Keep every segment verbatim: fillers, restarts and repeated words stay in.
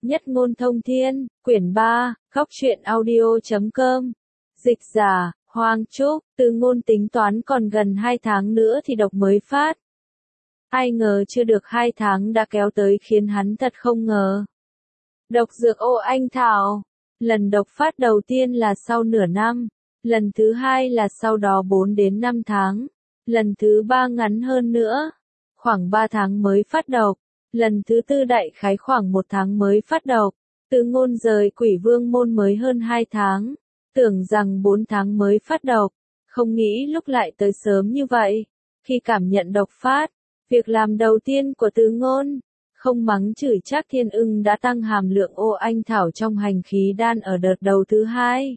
Nhất ngôn thông thiên, quyển ba, góc truyện audio chấm com. Dịch giả, Hoàng Trúc, Từ Ngôn tính toán còn gần hai tháng nữa thì độc mới phát. Ai ngờ chưa được hai tháng đã kéo tới khiến hắn thật không ngờ. Độc dược ô anh thảo. Lần độc phát đầu tiên là sau nửa năm, lần thứ hai là sau đó bốn đến năm tháng, lần thứ ba ngắn hơn nữa, khoảng ba tháng mới phát độc, lần thứ tư đại khái khoảng một tháng mới phát độc. Từ Ngôn rời Quỷ Vương môn mới hơn hai tháng, tưởng rằng bốn tháng mới phát độc, không nghĩ lúc lại tới sớm như vậy. Khi cảm nhận độc phát, việc làm đầu tiên của Từ Ngôn, không mắng chửi Trác Thiên Ưng đã tăng hàm lượng ô anh thảo trong hành khí đan ở đợt đầu thứ hai,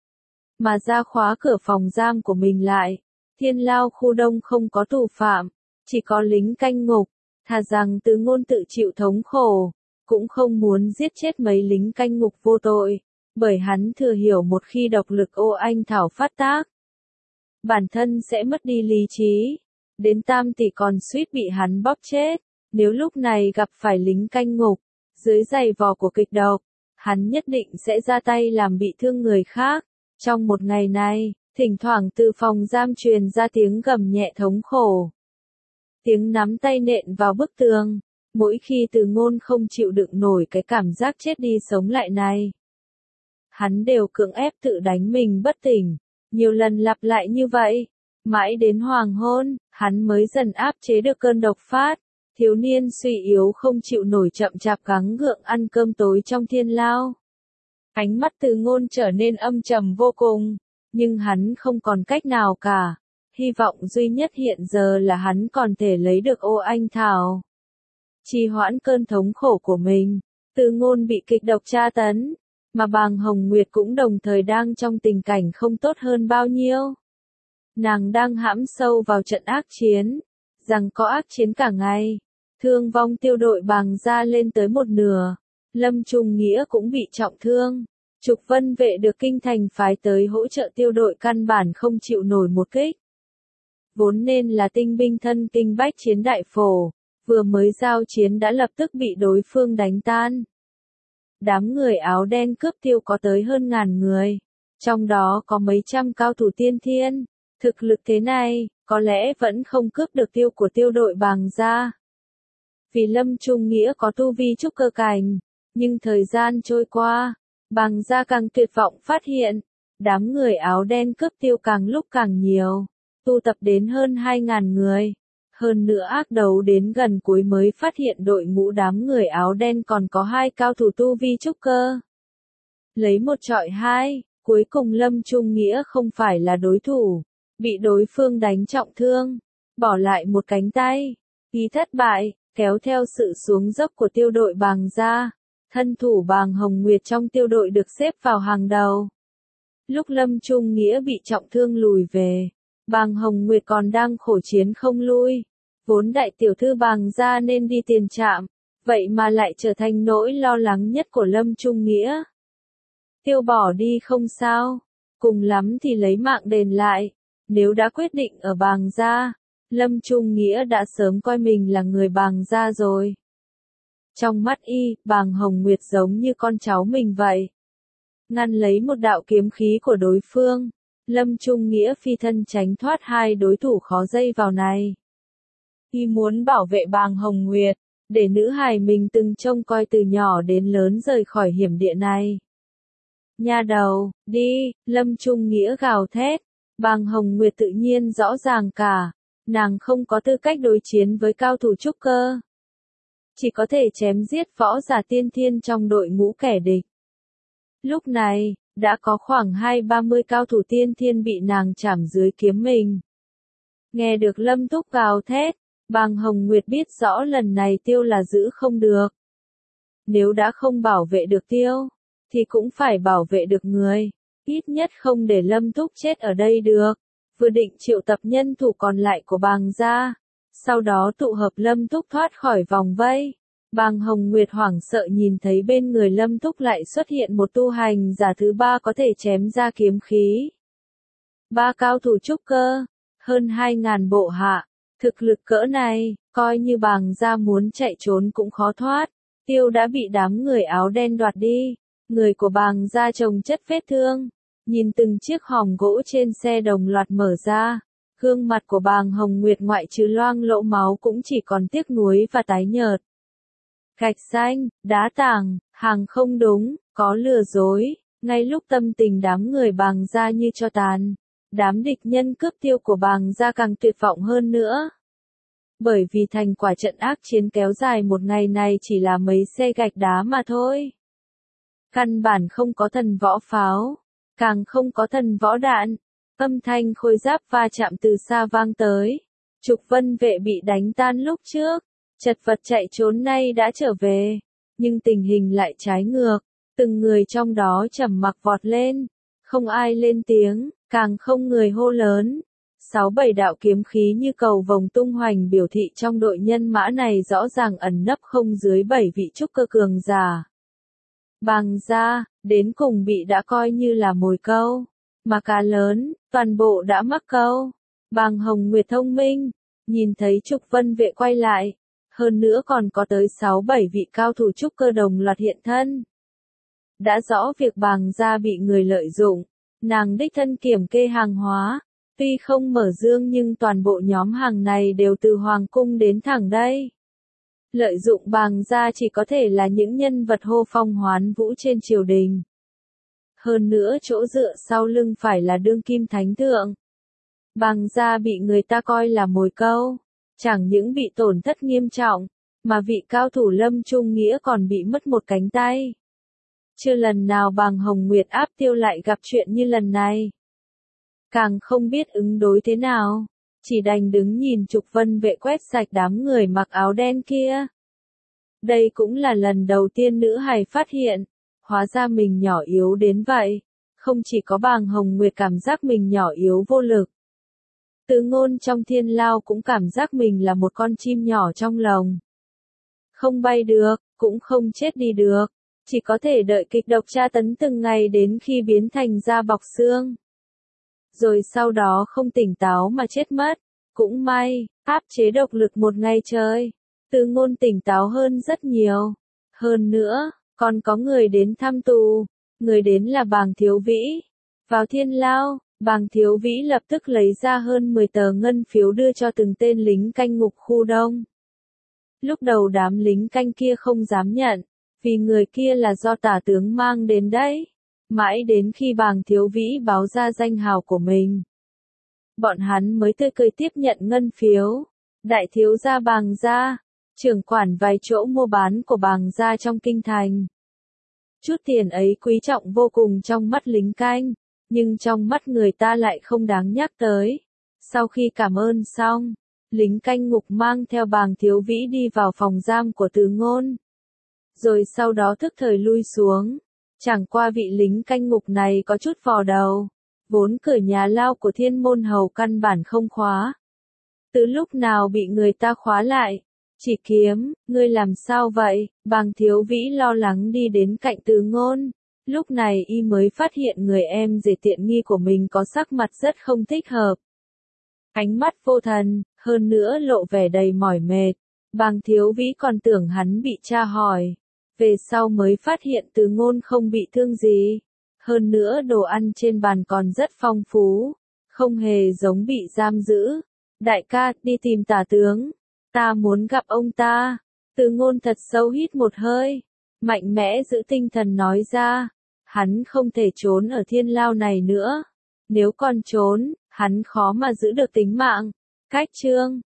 mà ra khóa cửa phòng giam của mình lại. Thiên lao khu đông không có tù phạm, chỉ có lính canh ngục, thà rằng Từ Ngôn tự chịu thống khổ, cũng không muốn giết chết mấy lính canh ngục vô tội, bởi hắn thừa hiểu một khi độc lực ô anh thảo phát tác, bản thân sẽ mất đi lý trí, đến tam tỷ còn suýt bị hắn bóp chết. Nếu lúc này gặp phải lính canh ngục, dưới giày vò của kịch độc, hắn nhất định sẽ ra tay làm bị thương người khác. Trong một ngày này, thỉnh thoảng từ phòng giam truyền ra tiếng gầm nhẹ thống khổ, tiếng nắm tay nện vào bức tường. Mỗi khi Từ Ngôn không chịu đựng nổi cái cảm giác chết đi sống lại này, hắn đều cưỡng ép tự đánh mình bất tỉnh, nhiều lần lặp lại như vậy, mãi đến hoàng hôn, hắn mới dần áp chế được cơn độc phát. Thiếu niên suy yếu không chịu nổi chậm chạp gắng gượng ăn cơm tối trong thiên lao. Ánh mắt Từ Ngôn trở nên âm trầm vô cùng, nhưng hắn không còn cách nào cả. Hy vọng duy nhất hiện giờ là hắn còn thể lấy được ô anh thảo, trì hoãn cơn thống khổ của mình. Từ Ngôn bị kịch độc tra tấn, mà Bàng Hồng Nguyệt cũng đồng thời đang trong tình cảnh không tốt hơn bao nhiêu. Nàng đang hãm sâu vào trận ác chiến, rằng có ác chiến cả ngày. Thương vong tiêu đội Bàng gia lên tới một nửa, Lâm Trung Nghĩa cũng bị trọng thương. Trục Vân vệ được kinh thành phái tới hỗ trợ tiêu đội căn bản không chịu nổi một kích. Vốn nên là tinh binh thân kinh bách chiến đại phổ, vừa mới giao chiến đã lập tức bị đối phương đánh tan. Đám người áo đen cướp tiêu có tới hơn ngàn người, trong đó có mấy trăm cao thủ tiên thiên. Thực lực thế này, có lẽ vẫn không cướp được tiêu của tiêu đội Bàng gia. Vì Lâm Trung Nghĩa có tu vi trúc cơ cảnh, nhưng thời gian trôi qua, Bàng gia càng tuyệt vọng phát hiện, đám người áo đen cướp tiêu càng lúc càng nhiều, tu tập đến hơn hai ngàn người. Hơn nữa ác đấu đến gần cuối mới phát hiện đội ngũ đám người áo đen còn có hai cao thủ tu vi trúc cơ. Lấy một trọi hai, cuối cùng Lâm Trung Nghĩa không phải là đối thủ, bị đối phương đánh trọng thương, bỏ lại một cánh tay. Khi thất bại, kéo theo sự xuống dốc của tiêu đội Bàng gia, thân thủ Bàng Hồng Nguyệt trong tiêu đội được xếp vào hàng đầu. Lúc Lâm Trung Nghĩa bị trọng thương lùi về, Bàng Hồng Nguyệt còn đang khổ chiến không lui. Vốn đại tiểu thư Bàng gia nên đi tiền trạm, vậy mà lại trở thành nỗi lo lắng nhất của Lâm Trung Nghĩa. Tiêu bỏ đi không sao, cùng lắm thì lấy mạng đền lại. Nếu đã quyết định ở Bàng gia, Lâm Trung Nghĩa đã sớm coi mình là người Bàng gia rồi. Trong mắt y, Bàng Hồng Nguyệt giống như con cháu mình vậy. Ngăn lấy một đạo kiếm khí của đối phương, Lâm Trung Nghĩa phi thân tránh thoát hai đối thủ khó dây vào này. Y muốn bảo vệ Bàng Hồng Nguyệt, để nữ hài mình từng trông coi từ nhỏ đến lớn rời khỏi hiểm địa này. Nha đầu, đi, Lâm Trung Nghĩa gào thét. Bàng Hồng Nguyệt tự nhiên rõ ràng cả, nàng không có tư cách đối chiến với cao thủ trúc cơ, chỉ có thể chém giết võ giả tiên thiên trong đội ngũ kẻ địch. Lúc này, đã có khoảng hai ba mươi cao thủ tiên thiên bị nàng chảm dưới kiếm mình. Nghe được Lâm Túc gào thét, Bàng Hồng Nguyệt biết rõ lần này tiêu là giữ không được. Nếu đã không bảo vệ được tiêu, thì cũng phải bảo vệ được người. Ít nhất không để Lâm Túc chết ở đây được. Vừa định triệu tập nhân thủ còn lại của Bàng gia, sau đó tụ hợp Lâm Túc thoát khỏi vòng vây. Bàng Hồng Nguyệt hoảng sợ nhìn thấy bên người Lâm Túc lại xuất hiện một tu hành giả thứ ba có thể chém ra kiếm khí. Ba cao thủ trúc cơ, hơn hai ngàn bộ hạ, thực lực cỡ này, coi như Bàng gia muốn chạy trốn cũng khó thoát. Tiêu đã bị đám người áo đen đoạt đi. Người của Bàng gia chồng chất vết thương. Nhìn từng chiếc hòm gỗ trên xe đồng loạt mở ra. Gương mặt của Bàng Hồng Nguyệt ngoại trừ loang lỗ máu cũng chỉ còn tiếc nuối và tái nhợt. Gạch xanh, đá tảng, hàng không đúng, có lừa dối. Ngay lúc tâm tình đám người Bàng gia như cho tàn, đám địch nhân cướp Tiêu của Bàng gia càng tuyệt vọng hơn nữa. Bởi vì thành quả trận ác chiến kéo dài một ngày này chỉ là mấy xe gạch đá mà thôi. Căn bản không có thần võ pháo, càng không có thần võ đạn. Âm thanh khôi giáp va chạm từ xa vang tới. Trục Vân vệ bị đánh tan lúc trước, chật vật chạy trốn nay đã trở về. Nhưng tình hình lại trái ngược, từng người trong đó trầm mặc vọt lên. Không ai lên tiếng, càng không người hô lớn. Sáu bảy đạo kiếm khí như cầu vồng tung hoành biểu thị trong đội nhân mã này rõ ràng ẩn nấp không dưới bảy vị trúc cơ cường giả. Bàng gia, đến cùng bị đã coi như là mồi câu. Mà cá lớn, toàn bộ đã mắc câu. Bàng Hồng Nguyệt thông minh, nhìn thấy Trục Vân vệ quay lại. Hơn nữa còn có tới sáu bảy vị cao thủ trúc cơ đồng loạt hiện thân. Đã rõ việc Bàng gia bị người lợi dụng. Nàng đích thân kiểm kê hàng hóa. Tuy không mở dương nhưng toàn bộ nhóm hàng này đều từ Hoàng cung đến thẳng đây. Lợi dụng Bàng gia chỉ có thể là những nhân vật hô phong hoán vũ trên triều đình. Hơn nữa chỗ dựa sau lưng phải là đương kim thánh thượng. Bàng gia bị người ta coi là mồi câu, chẳng những bị tổn thất nghiêm trọng, mà vị cao thủ Lâm Trung Nghĩa còn bị mất một cánh tay. Chưa lần nào Bàng Hồng Nguyệt áp Tiêu lại gặp chuyện như lần này. Càng không biết ứng đối thế nào, chỉ đành đứng nhìn Trục Vân vệ quét sạch đám người mặc áo đen kia. Đây cũng là lần đầu tiên nữ hài phát hiện, hóa ra mình nhỏ yếu đến vậy. Không chỉ có Bàng Hồng Nguyệt cảm giác mình nhỏ yếu vô lực. Từ Ngôn trong thiên lao cũng cảm giác mình là một con chim nhỏ trong lồng. Không bay được, cũng không chết đi được. Chỉ có thể đợi kịch độc tra tấn từng ngày đến khi biến thành da bọc xương. Rồi sau đó không tỉnh táo mà chết mất. Cũng may, áp chế độc lực một ngày trời. Từ Ngôn tỉnh táo hơn rất nhiều. Hơn nữa, còn có người đến thăm tù. Người đến là Bàng Thiếu Vĩ. Vào thiên lao, Bàng Thiếu Vĩ lập tức lấy ra hơn mười tờ ngân phiếu đưa cho từng tên lính canh ngục khu đông. Lúc đầu đám lính canh kia không dám nhận, vì người kia là do tả tướng mang đến đấy. Mãi đến khi Bàng Thiếu Vĩ báo ra danh hào của mình, bọn hắn mới tươi cười tiếp nhận ngân phiếu. Đại thiếu gia Bàng gia, trưởng quản vài chỗ mua bán của Bàng gia trong kinh thành. Chút tiền ấy quý trọng vô cùng trong mắt lính canh, nhưng trong mắt người ta lại không đáng nhắc tới. Sau khi cảm ơn xong, lính canh ngục mang theo Bàng Thiếu Vĩ đi vào phòng giam của Từ Ngôn. Rồi sau đó thức thời lui xuống. Chẳng qua vị lính canh ngục này có chút vò đầu. Vốn cửa nhà lao của Thiên Môn Hầu căn bản không khóa. Từ lúc nào bị người ta khóa lại? Chỉ Kiếm, ngươi làm sao vậy? Bàng Thiếu Vĩ lo lắng đi đến cạnh Từ Ngôn. Lúc này y mới phát hiện người em rể tiện nghi của mình có sắc mặt rất không thích hợp. Ánh mắt vô thần, hơn nữa lộ vẻ đầy mỏi mệt. Bàng Thiếu Vĩ còn tưởng hắn bị tra hỏi. Về sau mới phát hiện Từ Ngôn không bị thương gì. Hơn nữa đồ ăn trên bàn còn rất phong phú. Không hề giống bị giam giữ. Đại ca, đi tìm tả tướng. Ta muốn gặp ông ta. Từ Ngôn thật sâu hít một hơi. Mạnh mẽ giữ tinh thần nói ra. Hắn không thể trốn ở thiên lao này nữa. Nếu còn trốn, hắn khó mà giữ được tính mạng. Cách chương